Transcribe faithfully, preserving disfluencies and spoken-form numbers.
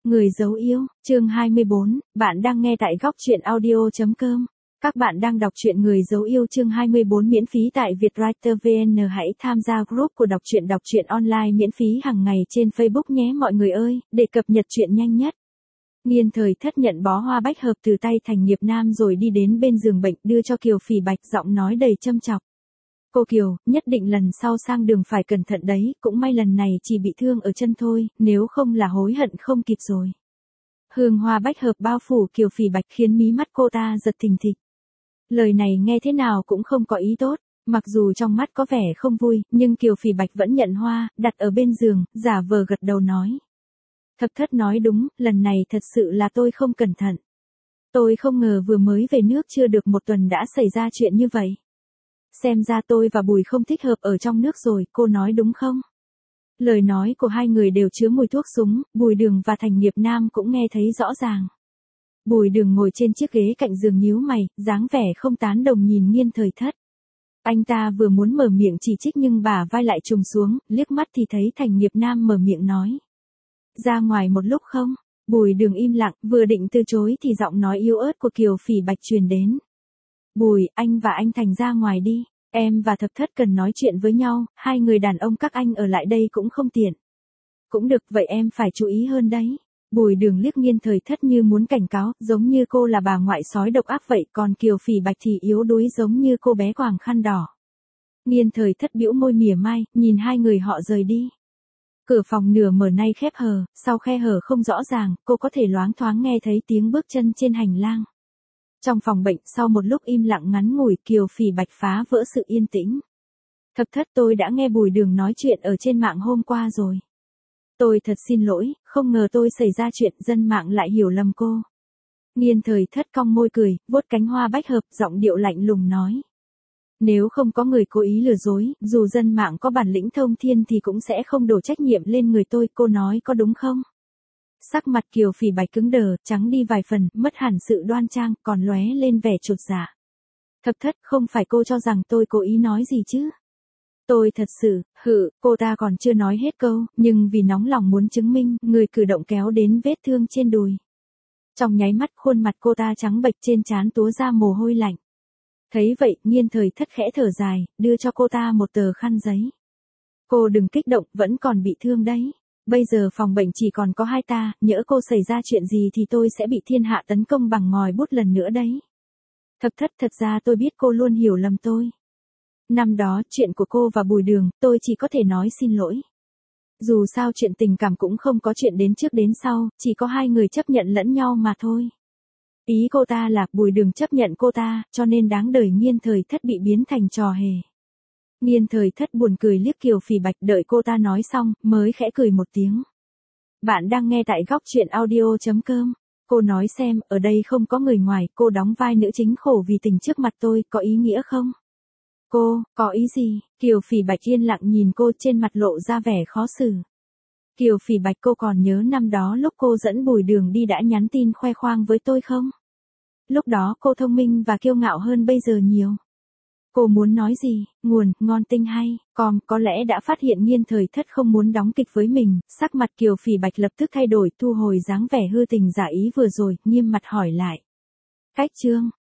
Người dấu yêu, chương hai mươi bốn, bạn đang nghe tại góc truyện audio chấm com. Các bạn đang đọc truyện Người dấu yêu chương hai mươi bốn miễn phí tại Vietwriter vê en. Hãy tham gia group của đọc truyện đọc truyện online miễn phí hàng ngày trên Facebook nhé mọi người ơi, để cập nhật truyện nhanh nhất. Nghiên Thời Thất nhận bó hoa bách hợp từ tay Thành Nghiệp Nam rồi đi đến bên giường bệnh đưa cho Kiều Phỉ Bạch, giọng nói đầy châm chọc. Cô Kiều, nhất định lần sau sang đường phải cẩn thận đấy, cũng may lần này chỉ bị thương ở chân thôi, nếu không là hối hận không kịp rồi. Hương hoa bách hợp bao phủ Kiều Phỉ Bạch khiến mí mắt cô ta giật thình thịch. Lời này nghe thế nào cũng không có ý tốt, mặc dù trong mắt có vẻ không vui, nhưng Kiều Phỉ Bạch vẫn nhận hoa, đặt ở bên giường, giả vờ gật đầu nói. Thập Thất nói đúng, lần này thật sự là tôi không cẩn thận. Tôi không ngờ vừa mới về nước chưa được một tuần đã xảy ra chuyện như vậy. Xem ra tôi và Bùi không thích hợp ở trong nước rồi, cô nói đúng không? Lời nói của hai người đều chứa mùi thuốc súng, Bùi Đường và Thành Nghiệp Nam cũng nghe thấy rõ ràng. Bùi Đường ngồi trên chiếc ghế cạnh giường nhíu mày, dáng vẻ không tán đồng nhìn Nghiên Thời Thất. Anh ta vừa muốn mở miệng chỉ trích nhưng bả vai lại trùng xuống, liếc mắt thì thấy Thành Nghiệp Nam mở miệng nói. Ra ngoài một lúc không? Bùi Đường im lặng, vừa định từ chối thì giọng nói yếu ớt của Kiều Phỉ Bạch truyền đến. Bùi, anh và anh Thành ra ngoài đi, em và Thập Thất cần nói chuyện với nhau, hai người đàn ông các anh ở lại đây cũng không tiện. Cũng được, vậy em phải chú ý hơn đấy. Bùi Đường liếc Nghiên Thời Thất như muốn cảnh cáo, giống như cô là bà ngoại sói độc ác vậy, còn Kiều Phỉ Bạch thì yếu đuối giống như cô bé quàng khăn đỏ. Nghiên Thời Thất bĩu môi mỉa mai, nhìn hai người họ rời đi. Cửa phòng nửa mở nay khép hờ, sau khe hở không rõ ràng, cô có thể loáng thoáng nghe thấy tiếng bước chân trên hành lang. Trong phòng bệnh, sau một lúc im lặng ngắn ngủi, Kiều Phỉ Bạch phá vỡ sự yên tĩnh. Thập Thất, tôi đã nghe Bùi Đường nói chuyện ở trên mạng hôm qua rồi. Tôi thật xin lỗi, không ngờ tôi xảy ra chuyện, dân mạng lại hiểu lầm cô. Nghiên Thời Thất cong môi cười, vuốt cánh hoa bách hợp, giọng điệu lạnh lùng nói. Nếu không có người cố ý lừa dối, dù dân mạng có bản lĩnh thông thiên thì cũng sẽ không đổ trách nhiệm lên người tôi, cô nói có đúng không? Sắc mặt Kiều Phỉ Bạch cứng đờ, trắng đi vài phần, mất hẳn sự đoan trang, còn lóe lên vẻ chột dạ. Thập Thất, không phải cô cho rằng tôi cố ý nói gì chứ? Tôi thật sự, hự, cô ta còn chưa nói hết câu, nhưng vì nóng lòng muốn chứng minh, người cử động kéo đến vết thương trên đùi. Trong nháy mắt khuôn mặt cô ta trắng bệch, trên trán túa ra mồ hôi lạnh. Thấy vậy, Nghiên Thời Thất khẽ thở dài, đưa cho cô ta một tờ khăn giấy. Cô đừng kích động, vẫn còn bị thương đấy. Bây giờ phòng bệnh chỉ còn có hai ta, nhỡ cô xảy ra chuyện gì thì tôi sẽ bị thiên hạ tấn công bằng ngòi bút lần nữa đấy. Thập Thất, thật ra tôi biết cô luôn hiểu lầm tôi. Năm đó, chuyện của cô và Bùi Đường, tôi chỉ có thể nói xin lỗi. Dù sao chuyện tình cảm cũng không có chuyện đến trước đến sau, chỉ có hai người chấp nhận lẫn nhau mà thôi. Ý cô ta là Bùi Đường chấp nhận cô ta, cho nên đáng đời Nghiên Thời Thất bị biến thành trò hề. Nghiên Thời Thất buồn cười liếc Kiều Phỉ Bạch, đợi cô ta nói xong, mới khẽ cười một tiếng. Bạn đang nghe tại góc truyện audio chấm com. Cô nói xem, ở đây không có người ngoài, cô đóng vai nữ chính khổ vì tình trước mặt tôi, có ý nghĩa không? Cô, có ý gì? Kiều Phỉ Bạch yên lặng nhìn cô, trên mặt lộ ra vẻ khó xử. Kiều Phỉ Bạch, cô còn nhớ năm đó lúc cô dẫn Bùi Đường đi đã nhắn tin khoe khoang với tôi không? Lúc đó cô thông minh và kiêu ngạo hơn bây giờ nhiều. Cô muốn nói gì? Nguồn, ngon tinh hay, com, có lẽ đã phát hiện Nghiên Thời Thất không muốn đóng kịch với mình, sắc mặt Kiều Phỉ Bạch lập tức thay đổi, thu hồi dáng vẻ hư tình giả ý vừa rồi, nghiêm mặt hỏi lại. Cách chương,